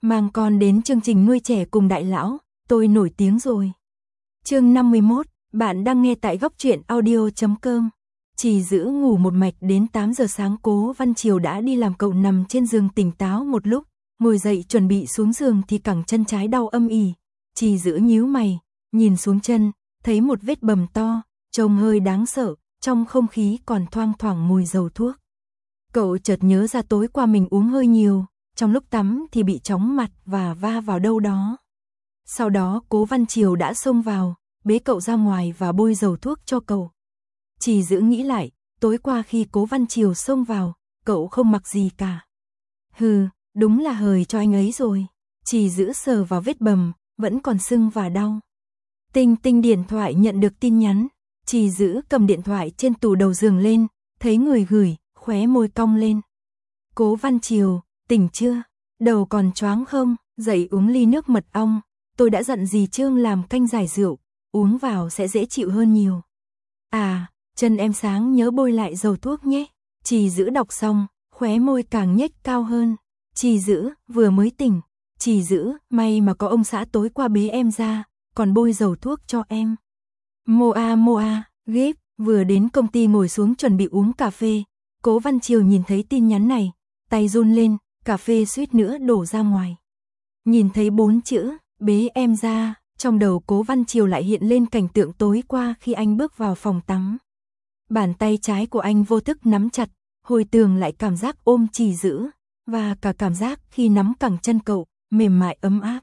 Mang con đến chương trình nuôi trẻ cùng đại lão, tôi nổi tiếng rồi. Chương 51, bạn đang nghe tại góc truyện audio.com. Chỉ giữ ngủ một mạch đến 8 giờ sáng, Cố Văn Triều đã đi làm. Cậu nằm trên giường tỉnh táo một lúc, ngồi dậy chuẩn bị xuống giường thì cẳng chân trái đau âm ỉ. Chỉ giữ nhíu mày, nhìn xuống chân, thấy một vết bầm to, trông hơi đáng sợ, trong không khí còn thoang thoảng mùi dầu thuốc. Cậu chợt nhớ ra tối qua mình uống hơi nhiều, trong lúc tắm thì bị chóng mặt và va vào đâu đó. Sau đó Cố Văn Triều đã xông vào, bế cậu ra ngoài và bôi dầu thuốc cho cậu. Chỉ giữ nghĩ lại, tối qua khi Cố Văn Triều xông vào, cậu không mặc gì cả. Hừ, đúng là hời cho anh ấy rồi. Chỉ giữ sờ vào vết bầm, vẫn còn sưng và đau. Tinh tinh điện thoại nhận được tin nhắn. Chỉ giữ cầm điện thoại trên tủ đầu giường lên, thấy người gửi, khóe môi cong lên. Cố Văn Triều, tỉnh chưa? Đầu còn choáng không? Dậy uống ly nước mật ong. Tôi đã dặn dì Trương làm canh giải rượu, uống vào sẽ dễ chịu hơn nhiều. À, chân em sáng nhớ bôi lại dầu thuốc nhé. Chỉ giữ đọc xong, khóe môi càng nhếch cao hơn. Chỉ giữ, vừa mới tỉnh. Chỉ giữ, may mà có ông xã tối qua bế em ra, còn bôi dầu thuốc cho em. Moa, ghép, vừa đến công ty ngồi xuống chuẩn bị uống cà phê. Cố Văn Triều nhìn thấy tin nhắn này, tay run lên, cà phê suýt nữa đổ ra ngoài. Nhìn thấy 4 chữ, bế em ra, trong đầu Cố Văn Triều lại hiện lên cảnh tượng tối qua khi anh bước vào phòng tắm. Bàn tay trái của anh vô thức nắm chặt, hồi tưởng lại cảm giác ôm Chỉ giữ, và cả cảm giác khi nắm cẳng chân cậu, mềm mại ấm áp.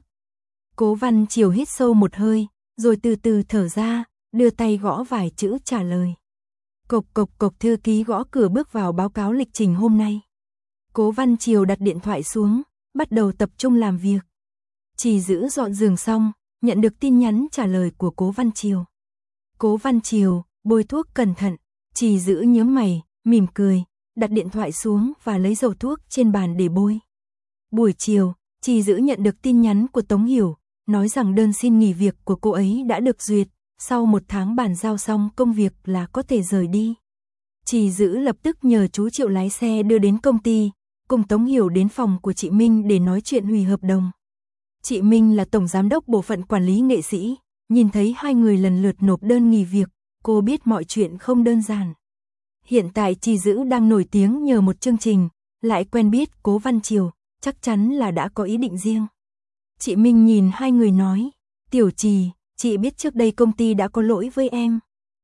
Cố Văn Triều hít sâu một hơi, rồi từ từ thở ra, đưa tay gõ vài chữ trả lời. Cộc cộc cộc, thư ký gõ cửa bước vào báo cáo lịch trình hôm nay. Cố Văn Triều đặt điện thoại xuống, bắt đầu tập trung làm việc. Chỉ giữ dọn giường xong, nhận được tin nhắn trả lời của Cố Văn Triều. Cố Văn Triều, bôi thuốc cẩn thận. Chỉ giữ nhướng mày, mỉm cười, đặt điện thoại xuống và lấy dầu thuốc trên bàn để bôi. Buổi chiều, Chỉ giữ nhận được tin nhắn của Tống Hiểu, nói rằng đơn xin nghỉ việc của cô ấy đã được duyệt, sau 1 tháng bàn giao xong công việc là có thể rời đi. Chỉ giữ lập tức nhờ chú Triệu lái xe đưa đến công ty, cùng Tống Hiểu đến phòng của chị Minh để nói chuyện hủy hợp đồng. Chị Minh là tổng giám đốc bộ phận quản lý nghệ sĩ, nhìn thấy hai người lần lượt nộp đơn nghỉ việc, cô biết mọi chuyện không đơn giản. Hiện tại Chỉ giữ đang nổi tiếng nhờ một chương trình, lại quen biết Cố Văn Triều, chắc chắn là đã có ý định riêng. Chị Minh nhìn hai người nói, Tiểu Trì, chị biết trước đây công ty đã có lỗi với em.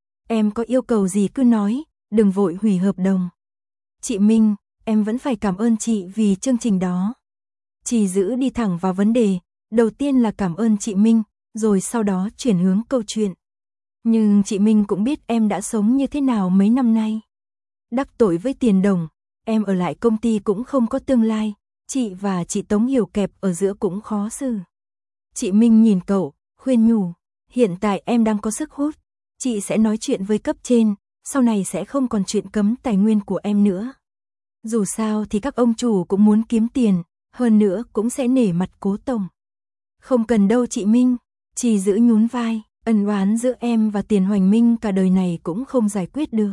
Em có yêu cầu gì cứ nói, đừng vội hủy hợp đồng. Chị Minh, em vẫn phải cảm ơn chị vì chương trình đó. Chỉ giữ đi thẳng vào vấn đề, đầu tiên là cảm ơn chị Minh, rồi sau đó chuyển hướng câu chuyện. Nhưng chị Minh cũng biết em đã sống như thế nào mấy năm nay. Đắc tội với tiền đồng, em ở lại công ty cũng không có tương lai, chị và chị Tống Hiểu kẹp ở giữa cũng khó xử. Chị Minh nhìn cậu, khuyên nhủ, hiện tại em đang có sức hút, chị sẽ nói chuyện với cấp trên, sau này sẽ không còn chuyện cấm tài nguyên của em nữa. Dù sao thì các ông chủ cũng muốn kiếm tiền, hơn nữa cũng sẽ nể mặt Cố tổng. Không cần đâu chị Minh, Chỉ giữ nhún vai, ân oán giữa em và Tiền Hoành Minh cả đời này cũng không giải quyết được.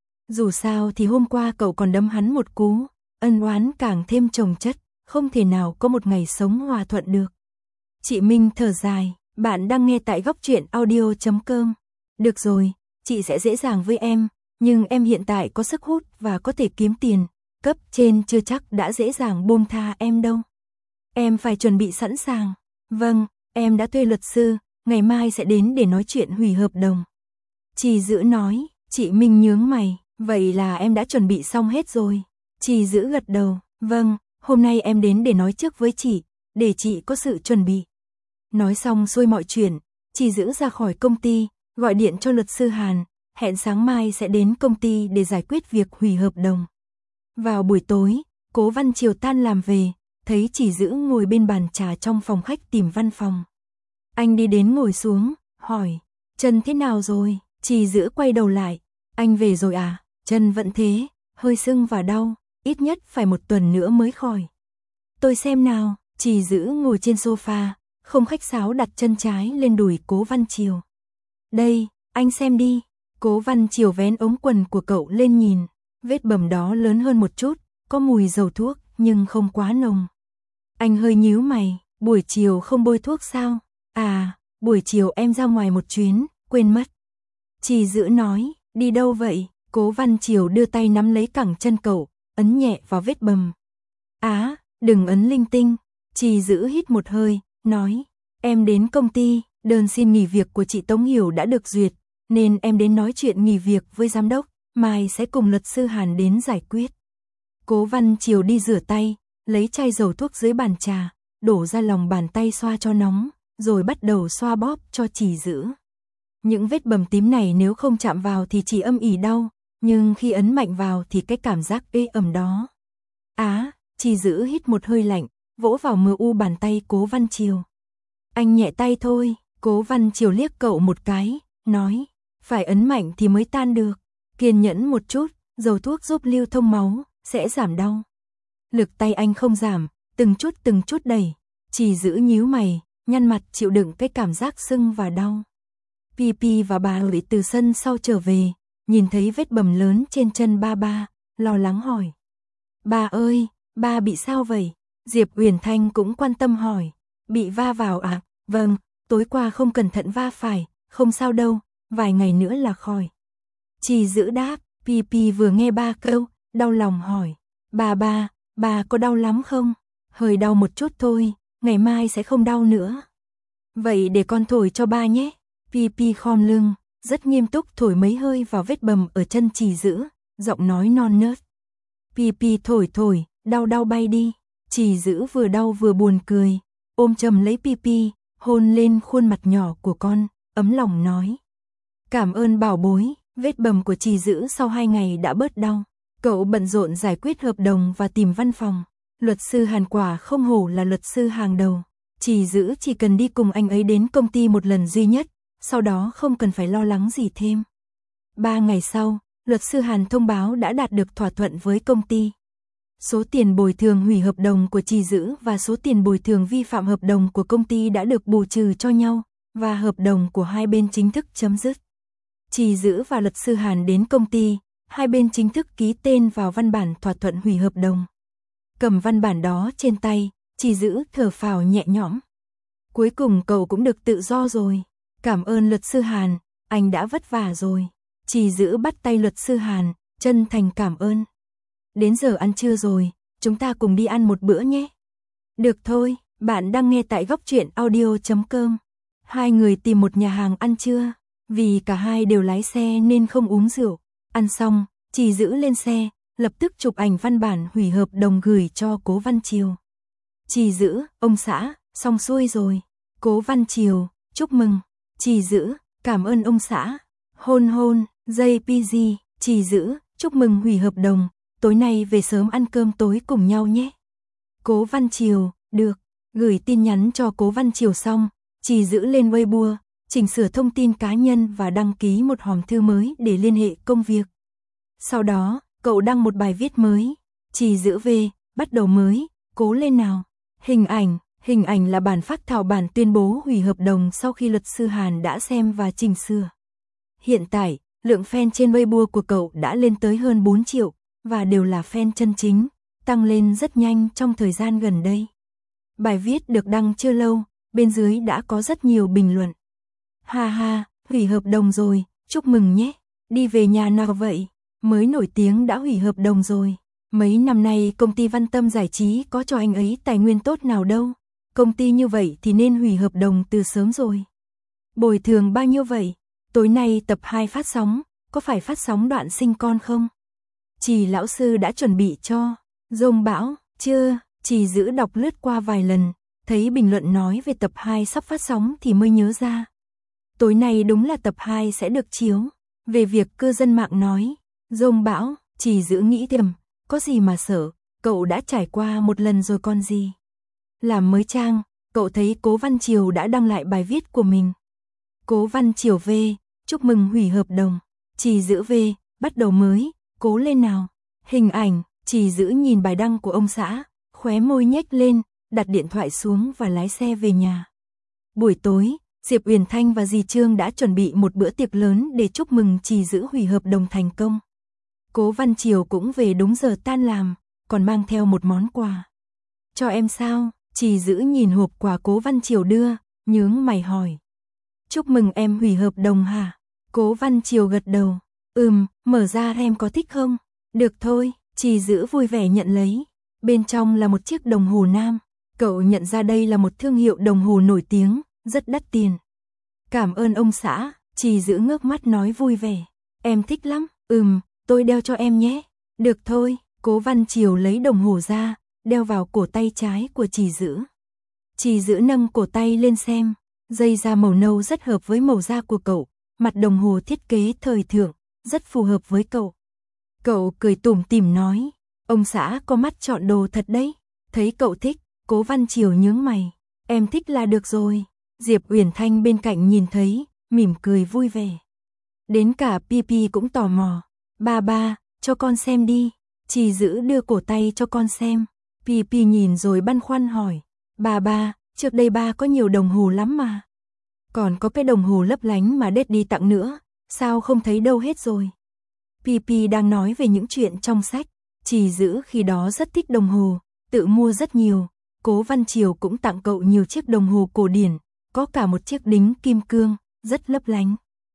Dù sao thì hôm qua cậu còn đấm hắn một cú, ân oán càng thêm chồng chất, không thể nào có một ngày sống hòa thuận được. Chị Minh thở dài, bạn đang nghe tại góc truyện audio.com. Được rồi, chị sẽ dễ dàng với em, nhưng em hiện tại có sức hút và có thể kiếm tiền, cấp trên chưa chắc đã dễ dàng buông tha em đâu. Em phải chuẩn bị sẵn sàng. Vâng, em đã thuê luật sư, ngày mai sẽ đến để nói chuyện hủy hợp đồng. Chỉ giữ nói, chị Minh nhướng mày, vậy là em đã chuẩn bị xong hết rồi. Chỉ giữ gật đầu, vâng, hôm nay em đến để nói trước với chị, để chị có sự chuẩn bị. Nói xong xuôi mọi chuyện, Chỉ giữ ra khỏi công ty, gọi điện cho luật sư Hàn, hẹn sáng mai sẽ đến công ty để giải quyết việc hủy hợp đồng. Vào buổi tối, Cố Văn Triều tan làm về, thấy Chỉ giữ ngồi bên bàn trà trong phòng khách tìm văn phòng. Anh đi đến ngồi xuống, hỏi, chân thế nào rồi? Chỉ giữ quay đầu lại, anh về rồi à? Chân vẫn thế, hơi sưng và đau, ít nhất phải 1 tuần nữa mới khỏi. Tôi xem nào. Chỉ giữ ngồi trên sofa, không khách sáo đặt chân trái lên đùi Cố Văn Triều. Đây, anh xem đi. Cố Văn Triều vén ống quần của cậu lên nhìn, vết bầm đó lớn hơn một chút, có mùi dầu thuốc nhưng không quá nồng. Anh hơi nhíu mày, buổi chiều không bôi thuốc sao? À, buổi chiều em ra ngoài một chuyến, quên mất. Trì Dữ nói, đi đâu vậy? Cố Văn Triều đưa tay nắm lấy cẳng chân cậu, ấn nhẹ vào vết bầm. Á, đừng ấn linh tinh. Trì Dữ hít một hơi, nói, em đến công ty, đơn xin nghỉ việc của chị Tống Hiểu đã được duyệt, nên em đến nói chuyện nghỉ việc với giám đốc, mai sẽ cùng luật sư Hàn đến giải quyết. Cố Văn Triều đi rửa tay, lấy chai dầu thuốc dưới bàn trà, đổ ra lòng bàn tay xoa cho nóng, rồi bắt đầu xoa bóp cho Trì Dữ. Những vết bầm tím này nếu không chạm vào thì chỉ âm ỉ đau, nhưng khi ấn mạnh vào thì cái cảm giác ê ẩm đó. Á, Trì Dữ hít một hơi lạnh, vỗ vào mờ u bàn tay Cố Văn Triều. Anh nhẹ tay thôi. Cố Văn Triều liếc cậu một cái, nói, phải ấn mạnh thì mới tan được. Kiên nhẫn một chút, dầu thuốc giúp lưu thông máu, sẽ giảm đau. Lực tay anh không giảm, từng chút đẩy. Trì Dữ nhíu mày, nhăn mặt chịu đựng cái cảm giác sưng và đau. Pipi và bà Hủy từ sân sau trở về, nhìn thấy vết bầm lớn trên chân ba, lo lắng hỏi. Bà ơi, ba bị sao vậy? Diệp Uyển Thanh cũng quan tâm hỏi. Bị va vào à? Vâng, tối qua không cẩn thận va phải, không sao đâu, vài ngày nữa là khỏi. Trì Dữ đáp, Pipi vừa nghe ba câu, đau lòng hỏi. Bà có đau lắm không? Hơi đau một chút thôi, ngày mai sẽ không đau nữa. Vậy để con thổi cho ba nhé. Pipi khom lưng, rất nghiêm túc thổi mấy hơi vào vết bầm ở chân Trì Dữ, giọng nói non nớt. Pipi thổi, đau bay đi. Trì Dữ vừa đau vừa buồn cười, ôm chầm lấy Pipi, hôn lên khuôn mặt nhỏ của con, ấm lòng nói. Cảm ơn bảo bối, vết bầm của Trì Dữ sau 2 ngày đã bớt đau. Cậu bận rộn giải quyết hợp đồng và tìm văn phòng. Luật sư Hàn quả không hổ là luật sư hàng đầu. Trì Dữ chỉ cần đi cùng anh ấy đến công ty một lần duy nhất, sau đó không cần phải lo lắng gì thêm. 3 ngày sau, luật sư Hàn thông báo đã đạt được thỏa thuận với công ty. Số tiền bồi thường hủy hợp đồng của Trì Dữ và số tiền bồi thường vi phạm hợp đồng của công ty đã được bù trừ cho nhau, và hợp đồng của hai bên chính thức chấm dứt. Trì Dữ và luật sư Hàn đến công ty, hai bên chính thức ký tên vào văn bản thỏa thuận hủy hợp đồng. Cầm văn bản đó trên tay, Trì Dữ thở phào nhẹ nhõm. Cuối cùng cậu cũng được tự do rồi. Cảm ơn luật sư Hàn, anh đã vất vả rồi. Trì Dữ bắt tay luật sư Hàn, chân thành cảm ơn. Đến giờ ăn trưa rồi, chúng ta cùng đi ăn một bữa nhé. Được thôi, bạn đang nghe tại Góc Truyện Audio.com. Hai người tìm một nhà hàng ăn trưa, vì cả hai đều lái xe nên không uống rượu. Ăn xong, Trì Dữ lên xe, lập tức chụp ảnh văn bản hủy hợp đồng gửi cho Cố Văn Triều. Trì Dữ, ông xã, xong xuôi rồi. Cố Văn Triều, chúc mừng. Trì Dữ, cảm ơn ông xã. Hôn, JPG, Trì Dữ, chúc mừng hủy hợp đồng, tối nay về sớm ăn cơm tối cùng nhau nhé. Cố Văn Triều, được. Gửi tin nhắn cho Cố Văn Triều xong, Trì Dữ lên Weibo, chỉnh sửa thông tin cá nhân và đăng ký một hòm thư mới để liên hệ công việc. Sau đó, cậu đăng một bài viết mới. Trì Dữ về, bắt đầu mới, cố lên nào. Hình ảnh là bản phác thảo bản tuyên bố hủy hợp đồng sau khi luật sư Hàn đã xem và chỉnh sửa. Hiện tại, lượng fan trên Weibo của cậu đã lên tới hơn 4 triệu, và đều là fan chân chính, tăng lên rất nhanh trong thời gian gần đây. Bài viết được đăng chưa lâu, bên dưới đã có rất nhiều bình luận. Ha, hủy hợp đồng rồi, chúc mừng nhé. Đi về nhà nào vậy? Mới nổi tiếng đã hủy hợp đồng rồi. Mấy năm nay công ty Văn Tâm Giải trí có cho anh ấy tài nguyên tốt nào đâu. Công ty như vậy thì nên hủy hợp đồng từ sớm rồi. Bồi thường bao nhiêu vậy? Tối nay tập 2 phát sóng, có phải phát sóng đoạn sinh con không? Trì lão sư đã chuẩn bị cho. Dông Bão, chưa? Trì Dữ đọc lướt qua vài lần, thấy bình luận nói về tập 2 sắp phát sóng thì mới nhớ ra. Tối nay đúng là tập 2 sẽ được chiếu. Về việc cư dân mạng nói, Dông Bão, Trì Dữ nghĩ thầm, có gì mà sợ, cậu đã trải qua một lần rồi còn gì. Làm mới trang, cậu thấy Cố Văn Triều đã đăng lại bài viết của mình. Cố Văn Triều về, chúc mừng hủy hợp đồng. Trì Dữ về, bắt đầu mới, cố lên nào. Hình ảnh, Trì Dữ nhìn bài đăng của ông xã, khóe môi nhếch lên, đặt điện thoại xuống và lái xe về nhà. Buổi tối, Diệp Uyển Thanh và dì Trương đã chuẩn bị một bữa tiệc lớn để chúc mừng Trì Dữ hủy hợp đồng thành công. Cố Văn Triều cũng về đúng giờ tan làm, còn mang theo một món quà. Cho em sao? Chỉ giữ nhìn hộp quà Cố Văn Triều đưa, nhướng mày hỏi. Chúc mừng em hủy hợp đồng hả? Cố Văn Triều gật đầu. Mở ra em có thích không? Được thôi, Chỉ giữ vui vẻ nhận lấy. Bên trong là một chiếc đồng hồ nam. Cậu nhận ra đây là một thương hiệu đồng hồ nổi tiếng, rất đắt tiền. Cảm ơn ông xã, Chỉ giữ ngước mắt nói vui vẻ. Em thích lắm, tôi đeo cho em nhé. Được thôi, Cố Văn Triều lấy đồng hồ ra, đeo vào cổ tay trái của Chỉ giữ. Chỉ giữ nâng cổ tay lên xem, dây da màu nâu rất hợp với màu da của cậu, mặt đồng hồ thiết kế thời thượng, rất phù hợp với cậu. Cậu cười tủm tỉm nói, ông xã có mắt chọn đồ thật đấy. Thấy cậu thích, Cố Văn Triều nhướng mày, em thích là được rồi. Diệp Uyển Thanh bên cạnh nhìn thấy, mỉm cười vui vẻ. Đến cả Pipi cũng tò mò, ba, cho con xem đi. Chỉ giữ đưa cổ tay cho con xem. Pipi nhìn rồi băn khoăn hỏi, ba, trước đây ba có nhiều đồng hồ lắm mà. Còn có cái đồng hồ lấp lánh mà Daddy tặng nữa, sao không thấy đâu hết rồi. Pipi đang nói về những chuyện trong sách. Chỉ giữ khi đó rất thích đồng hồ, tự mua rất nhiều. Cố Văn Triều cũng tặng cậu nhiều chiếc đồng hồ cổ điển, có cả một chiếc đính kim cương, rất lấp lánh.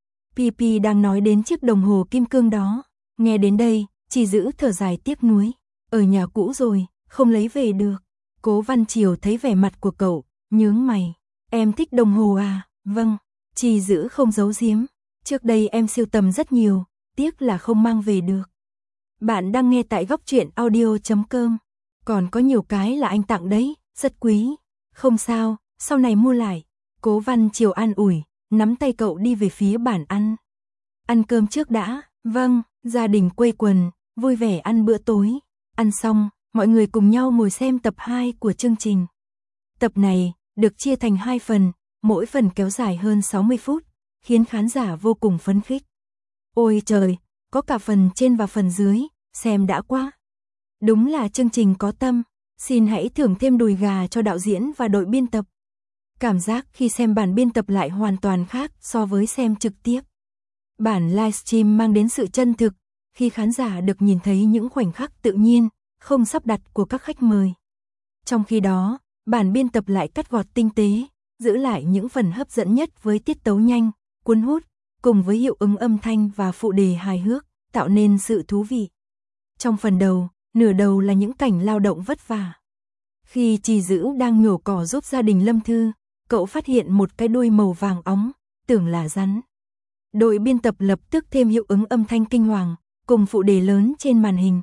Pipi đang nói đến chiếc đồng hồ kim cương đó. Nghe đến đây, Chỉ giữ thở dài tiếc nuối. Ở nhà cũ rồi, không lấy về được. Cố Văn Triều thấy vẻ mặt của cậu, nhướng mày. Em thích đồng hồ à? Vâng. Chỉ giữ không giấu giếm. Trước đây em sưu tầm rất nhiều, tiếc là không mang về được. Bạn đang nghe tại góc truyện audio.com. Còn có nhiều cái là anh tặng đấy, rất quý. Không sao, sau này mua lại. Cố Văn Triều an ủi, nắm tay cậu đi về phía bàn ăn. Ăn cơm trước đã. Vâng, gia đình quây quần, vui vẻ ăn bữa tối. Ăn xong, mọi người cùng nhau ngồi xem tập 2 của chương trình. Tập này được chia thành 2 phần, mỗi phần kéo dài hơn 60 phút, khiến khán giả vô cùng phấn khích. Ôi trời, có cả phần trên và phần dưới, xem đã quá. Đúng là chương trình có tâm, xin hãy thưởng thêm đùi gà cho đạo diễn và đội biên tập. Cảm giác khi xem bản biên tập lại hoàn toàn khác so với xem trực tiếp. Bản livestream mang đến sự chân thực, khi khán giả được nhìn thấy những khoảnh khắc tự nhiên, không sắp đặt của các khách mời. Trong khi đó, bản biên tập lại cắt gọt tinh tế, giữ lại những phần hấp dẫn nhất với tiết tấu nhanh, cuốn hút, cùng với hiệu ứng âm thanh và phụ đề hài hước, tạo nên sự thú vị. Trong phần đầu, nửa đầu là những cảnh lao động vất vả. Khi Chỉ giữ đang nhổ cỏ giúp gia đình Lâm Thư, cậu phát hiện một cái đuôi màu vàng óng, tưởng là rắn. Đội biên tập lập tức thêm hiệu ứng âm thanh kinh hoàng, cùng phụ đề lớn trên màn hình.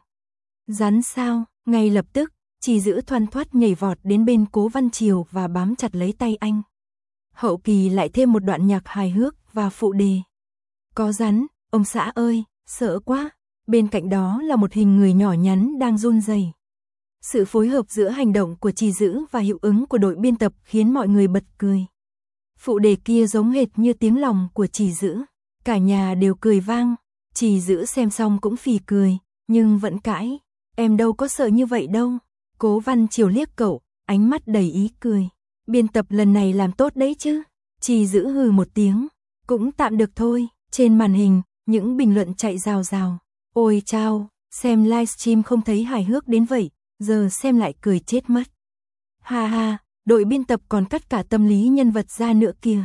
Rắn sao? Ngay lập tức, Chỉ giữ thoăn thoắt nhảy vọt đến bên Cố Văn Triều và bám chặt lấy tay anh. Hậu kỳ lại thêm một đoạn nhạc hài hước và phụ đề. Có rắn, ông xã ơi, sợ quá. Bên cạnh đó là một hình người nhỏ nhắn đang run rẩy. Sự phối hợp giữa hành động của Chỉ giữ và hiệu ứng của đội biên tập khiến mọi người bật cười. Phụ đề kia giống hệt như tiếng lòng của Chỉ giữ. Cả nhà đều cười vang. Chỉ giữ xem xong cũng phì cười, nhưng vẫn cãi. Em đâu có sợ như vậy đâu. Cố Văn Triều liếc cậu, ánh mắt đầy ý cười. Biên tập lần này làm tốt đấy chứ. Chỉ giữ hừ một tiếng. Cũng tạm được thôi. Trên màn hình, những bình luận chạy rào rào. Ôi chao, xem livestream không thấy hài hước đến vậy, giờ xem lại cười chết mất. Ha ha, đội biên tập còn cắt cả tâm lý nhân vật ra nữa kìa.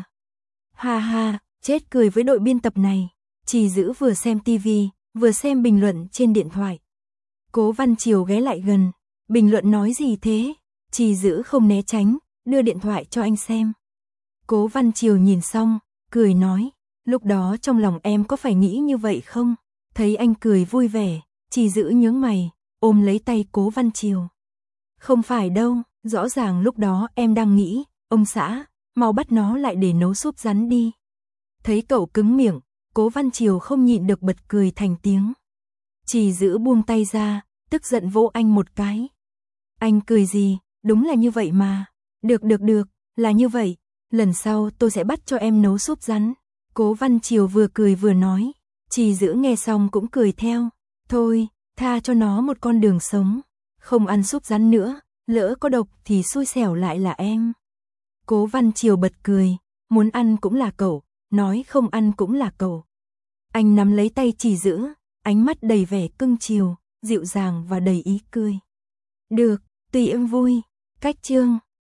Ha ha, chết cười với đội biên tập này. Chỉ giữ vừa xem tivi, vừa xem bình luận trên điện thoại. Cố Văn Triều ghé lại gần. Bình luận nói gì thế? Chỉ giữ không né tránh, đưa điện thoại cho anh xem. Cố Văn Triều nhìn xong, cười nói. Lúc đó trong lòng em có phải nghĩ như vậy không? Thấy anh cười vui vẻ, Chỉ giữ nhướng mày, ôm lấy tay Cố Văn Triều. Không phải đâu, rõ ràng lúc đó em đang nghĩ, ông xã, mau bắt nó lại để nấu súp rắn đi. Thấy cậu cứng miệng, Cố Văn Triều không nhịn được bật cười thành tiếng. Chỉ giữ buông tay ra, tức giận vỗ anh một cái. Anh cười gì, đúng là như vậy mà. Được, là như vậy, lần sau tôi sẽ bắt cho em nấu súp rắn. Cố Văn Triều vừa cười vừa nói. Chỉ giữ nghe xong cũng cười theo. Thôi, tha cho nó một con đường sống. Không ăn súp rắn nữa, lỡ có độc thì xui xẻo lại là em. Cố Văn Triều bật cười. Muốn ăn cũng là cậu, nói không ăn cũng là cậu. Anh nắm lấy tay Chỉ giữ, ánh mắt đầy vẻ cưng chiều, dịu dàng và đầy ý cười. Được, tùy em vui. Cách chương